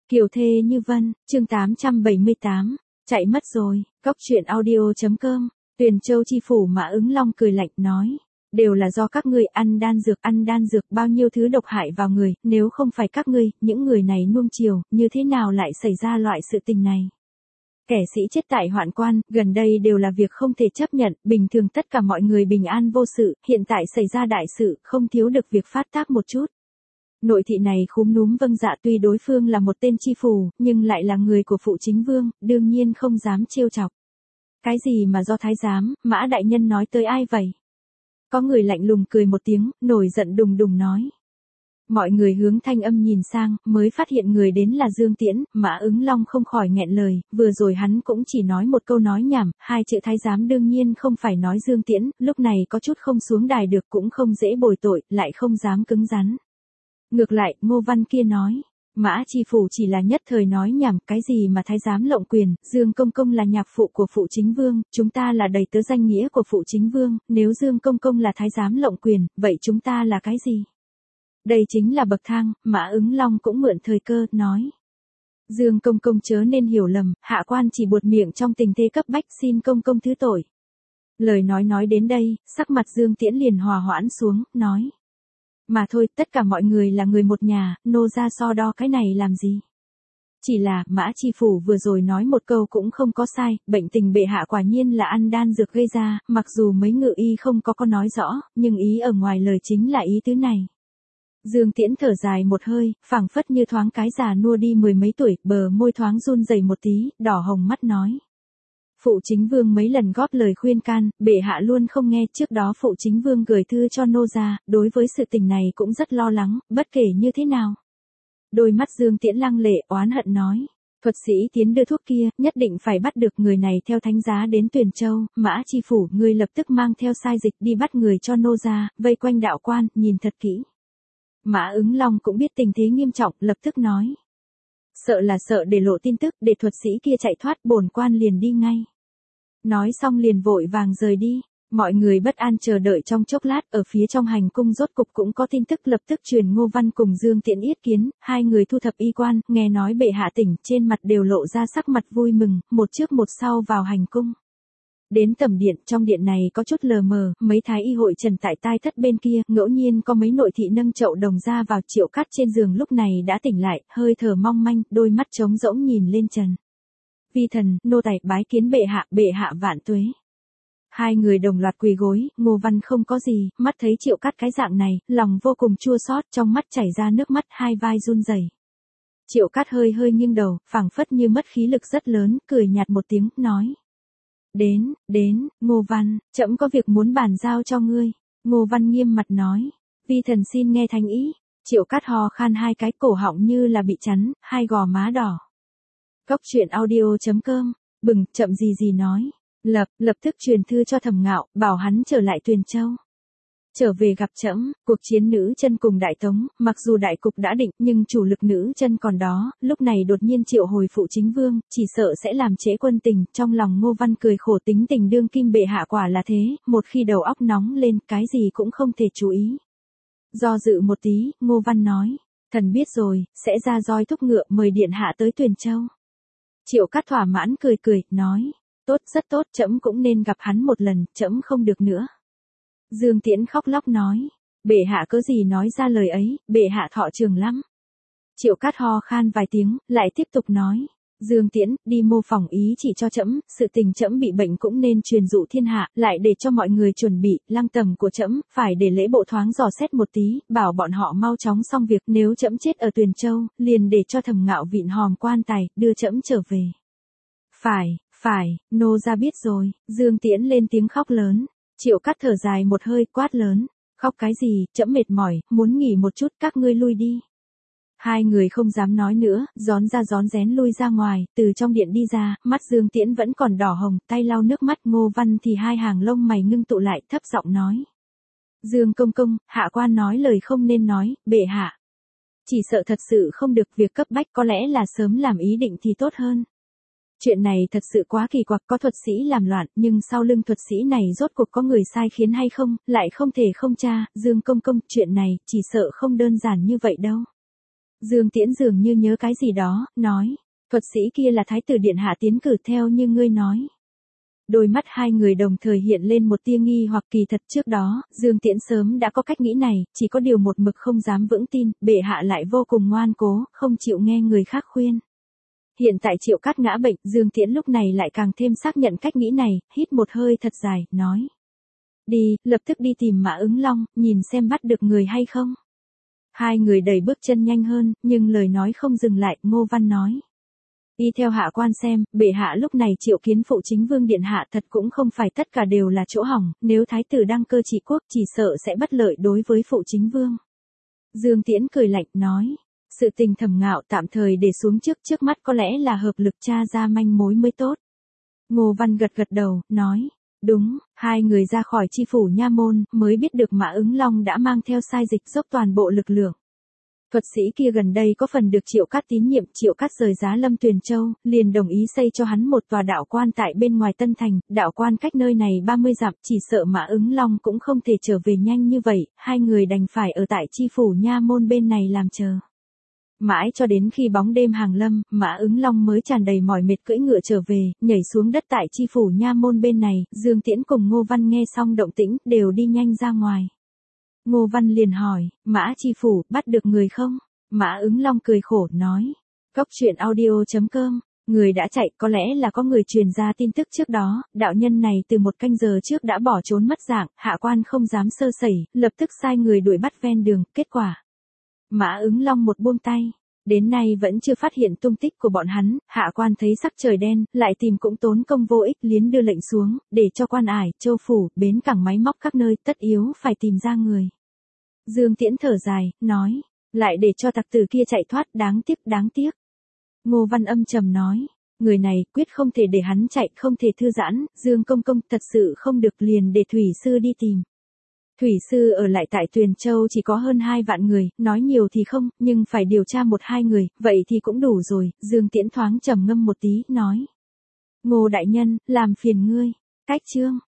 Kiều thê như vân, chương 878, chạy mất rồi, Cóc truyện audio.com, Tuyền Châu chi phủ Mã Ứng Long cười lạnh nói. Đều là do các ngươi ăn đan dược bao nhiêu thứ độc hại vào người, nếu không phải các ngươi, những người này nuông chiều, như thế nào lại xảy ra loại sự tình này. Kẻ sĩ chết tại hoạn quan, gần đây đều là việc không thể chấp nhận, bình thường tất cả mọi người bình an vô sự, hiện tại xảy ra đại sự, không thiếu được việc phát tác một chút. Nội thị này khúm núm vâng dạ, tuy đối phương là một tên chi phủ, nhưng lại là người của phụ chính vương, đương nhiên không dám trêu chọc. Cái gì mà do thái giám, Mã đại nhân nói tới ai vậy? Có người lạnh lùng cười một tiếng, nổi giận đùng đùng nói. Mọi người hướng thanh âm nhìn sang, mới phát hiện người đến là Dương Tiễn, Mã Ứng Long không khỏi nghẹn lời, vừa rồi hắn cũng chỉ nói một câu nói nhảm, hai chữ thái giám đương nhiên không phải nói Dương Tiễn, lúc này có chút không xuống đài được cũng không dễ bồi tội, lại không dám cứng rắn. Ngược lại, Ngô Văn kia nói, Mã chi phủ chỉ là nhất thời nói nhảm, cái gì mà thái giám lộng quyền, Dương Công Công là nhạc phụ của phụ chính vương, chúng ta là đầy tớ danh nghĩa của phụ chính vương, nếu Dương Công Công là thái giám lộng quyền, vậy chúng ta là cái gì? Đây chính là bậc thang, Mã Ứng Long cũng mượn thời cơ, nói. Dương Công Công chớ nên hiểu lầm, hạ quan chỉ buột miệng trong tình thế cấp bách, xin Công Công thứ tội. Lời nói đến đây, sắc mặt Dương Tiễn liền hòa hoãn xuống, nói. Mà thôi, tất cả mọi người là người một nhà, nô ra so đo cái này làm gì? Chỉ là, Mã chi phủ vừa rồi nói một câu cũng không có sai, bệnh tình bệ hạ quả nhiên là ăn đan dược gây ra, mặc dù mấy ngự y không có nói rõ, nhưng ý ở ngoài lời chính là ý tứ này. Dương Tiễn thở dài một hơi, phảng phất như thoáng cái già nua đi mười mấy tuổi, bờ môi thoáng run rẩy một tí, đỏ hồng mắt nói. Phụ chính vương mấy lần góp lời khuyên can, bệ hạ luôn không nghe, trước đó phụ chính vương gửi thư cho nô gia, đối với sự tình này cũng rất lo lắng, bất kể như thế nào. Đôi mắt Dương Tiễn lăng lệ, oán hận nói. Thuật sĩ tiến đưa thuốc kia, nhất định phải bắt được người này theo thánh giá đến Tuyền Châu, Mã chi phủ, ngươi lập tức mang theo sai dịch đi bắt người cho nô gia, vây quanh đạo quan, nhìn thật kỹ. Mã Ứng Long cũng biết tình thế nghiêm trọng, lập tức nói. Sợ để lộ tin tức, để thuật sĩ kia chạy thoát, bổn quan liền đi ngay. Nói xong liền vội vàng rời đi. Mọi người bất an chờ đợi trong chốc lát, ở phía trong hành cung rốt cục cũng có tin tức lập tức truyền Ngô Văn cùng Dương Tiễn yết kiến, hai người thu thập y quan, nghe nói bệ hạ tỉnh, trên mặt đều lộ ra sắc mặt vui mừng, một trước một sau vào hành cung. Đến tầm điện, trong điện này có chút lờ mờ, mấy thái y hội trần tại tai thất bên kia, ngẫu nhiên có mấy nội thị nâng chậu đồng ra vào. Triệu Cát trên giường lúc này đã tỉnh lại, hơi thở mong manh, đôi mắt trống rỗng nhìn lên trần. Vi thần, nô tài bái kiến bệ hạ vạn tuế. Hai người đồng loạt quỳ gối, Ngô Văn không có gì, mắt thấy Triệu Cát cái dạng này, lòng vô cùng chua xót, trong mắt chảy ra nước mắt, hai vai run rẩy. Triệu Cát hơi nghiêng đầu, phảng phất như mất khí lực rất lớn, cười nhạt một tiếng, nói. Đến, Ngô Văn, trẫm có việc muốn bàn giao cho ngươi. Ngô Văn nghiêm mặt nói, vi thần xin nghe thánh ý. Triệu Cát ho khan hai cái, cổ họng như là bị chắn, hai gò má đỏ. Cóc truyện audio.com, bừng, chậm gì nói. Lập tức truyền thư cho Thẩm Ngạo, bảo hắn trở lại Tuyền Châu. Trở về gặp trẫm, cuộc chiến nữ chân cùng Đại Tống, mặc dù đại cục đã định, nhưng chủ lực nữ chân còn đó, lúc này đột nhiên triệu hồi phụ chính vương, chỉ sợ sẽ làm trễ quân tình, trong lòng Ngô Văn cười khổ, tính tình đương kim bệ hạ quả là thế, một khi đầu óc nóng lên, cái gì cũng không thể chú ý. Do dự một tí, Ngô Văn nói, thần biết rồi, sẽ ra roi thúc ngựa mời điện hạ tới Tuyền Châu. Triệu Cát thỏa mãn cười, nói, tốt, rất tốt, trẫm cũng nên gặp hắn một lần, trẫm không được nữa. Dương Tiễn khóc lóc nói, bệ hạ cớ gì nói ra lời ấy, bệ hạ thọ trường lắm. Triệu Cát ho khan vài tiếng, lại tiếp tục nói, Dương Tiễn, đi mô phỏng ý chỉ cho trẫm, sự tình trẫm bị bệnh cũng nên truyền dụ thiên hạ, lại để cho mọi người chuẩn bị, lăng tầm của trẫm, phải để lễ bộ thoáng dò xét một tí, bảo bọn họ mau chóng xong việc, nếu trẫm chết ở Tuyền Châu, liền để cho Thẩm Ngạo vịn hòm quan tài, đưa trẫm trở về. Phải, nô ra biết rồi. Dương Tiễn lên tiếng khóc lớn. Triệu Cát thở dài một hơi, quát lớn, khóc cái gì, trẫm mệt mỏi, muốn nghỉ một chút, các ngươi lui đi. Hai người không dám nói nữa, rón rén lui ra ngoài, từ trong điện đi ra, mắt Dương Tiễn vẫn còn đỏ hồng, tay lau nước mắt. Ngô Văn thì hai hàng lông mày ngưng tụ lại, thấp giọng nói. Dương Công Công, hạ quan nói lời không nên nói, bệ hạ. Chỉ sợ thật sự không được, việc cấp bách có lẽ là sớm làm ý định thì tốt hơn. Chuyện này thật sự quá kỳ quặc, có thuật sĩ làm loạn, nhưng sau lưng thuật sĩ này rốt cuộc có người sai khiến hay không, lại không thể không tra. Dương Công Công, chuyện này, chỉ sợ không đơn giản như vậy đâu. Dương Tiễn dường như nhớ cái gì đó, nói, thuật sĩ kia là thái tử điện hạ tiến cử theo như ngươi nói. Đôi mắt hai người đồng thời hiện lên một tia nghi hoặc, kỳ thật trước đó, Dương Tiễn sớm đã có cách nghĩ này, chỉ có điều một mực không dám vững tin, bệ hạ lại vô cùng ngoan cố, không chịu nghe người khác khuyên. Hiện tại Triệu Cát ngã bệnh, Dương Tiễn lúc này lại càng thêm xác nhận cách nghĩ này, hít một hơi thật dài, nói. Đi, lập tức đi tìm Mã Ứng Long, nhìn xem bắt được người hay không. Hai người đẩy bước chân nhanh hơn, nhưng lời nói không dừng lại, Ngô Văn nói. Đi theo hạ quan xem, bệ hạ lúc này triệu kiến phụ chính vương điện hạ thật cũng không phải tất cả đều là chỗ hỏng, nếu thái tử đăng cơ trị quốc chỉ sợ sẽ bất lợi đối với phụ chính vương. Dương Tiễn cười lạnh, nói. Sự tình Thẩm Ngạo tạm thời để xuống trước mắt có lẽ là hợp lực tra ra manh mối mới tốt. Ngô Văn gật gật đầu, nói. Đúng, hai người ra khỏi chi phủ nha môn, mới biết được Mã Ứng Long đã mang theo sai dịch dốc toàn bộ lực lượng. Thuật sĩ kia gần đây có phần được Triệu Cát tín nhiệm, Triệu Cát rời giá Lâm Tuyền Châu, liền đồng ý xây cho hắn một tòa đạo quan tại bên ngoài Tân Thành, đạo quan cách nơi này 30 dặm, chỉ sợ Mã Ứng Long cũng không thể trở về nhanh như vậy, hai người đành phải ở tại chi phủ nha môn bên này làm chờ. Mãi cho đến khi bóng đêm hàng lâm, Mã Ứng Long mới tràn đầy mỏi mệt cưỡi ngựa trở về, nhảy xuống đất tại chi phủ nha môn bên này, Dương Tiễn cùng Ngô Văn nghe xong động tĩnh, đều đi nhanh ra ngoài. Ngô Văn liền hỏi, Mã chi phủ, bắt được người không? Mã Ứng Long cười khổ, nói. Cốc truyện audio.com, người đã chạy, có lẽ là có người truyền ra tin tức trước đó, đạo nhân này từ một canh giờ trước đã bỏ trốn mất dạng, hạ quan không dám sơ sẩy, lập tức sai người đuổi bắt ven đường, kết quả. Mã Ứng Long một buông tay. Đến nay vẫn chưa phát hiện tung tích của bọn hắn, hạ quan thấy sắc trời đen, lại tìm cũng tốn công vô ích, liến đưa lệnh xuống, để cho quan ải, châu phủ, bến cảng máy móc các nơi, tất yếu phải tìm ra người. Dương Tiễn thở dài, nói, lại để cho tặc tử kia chạy thoát, đáng tiếc. Ngô Văn âm trầm nói, người này quyết không thể để hắn chạy, không thể thư giãn, Dương công công thật sự không được, liền để thủy sư đi tìm. Thủy sư ở lại tại Tuyền Châu chỉ có hơn 2 vạn người, nói nhiều thì không, nhưng phải điều tra 1-2 người, vậy thì cũng đủ rồi. Dương Tiễn thoáng trầm ngâm một tí, nói. Ngô đại nhân, làm phiền ngươi. Cách chương.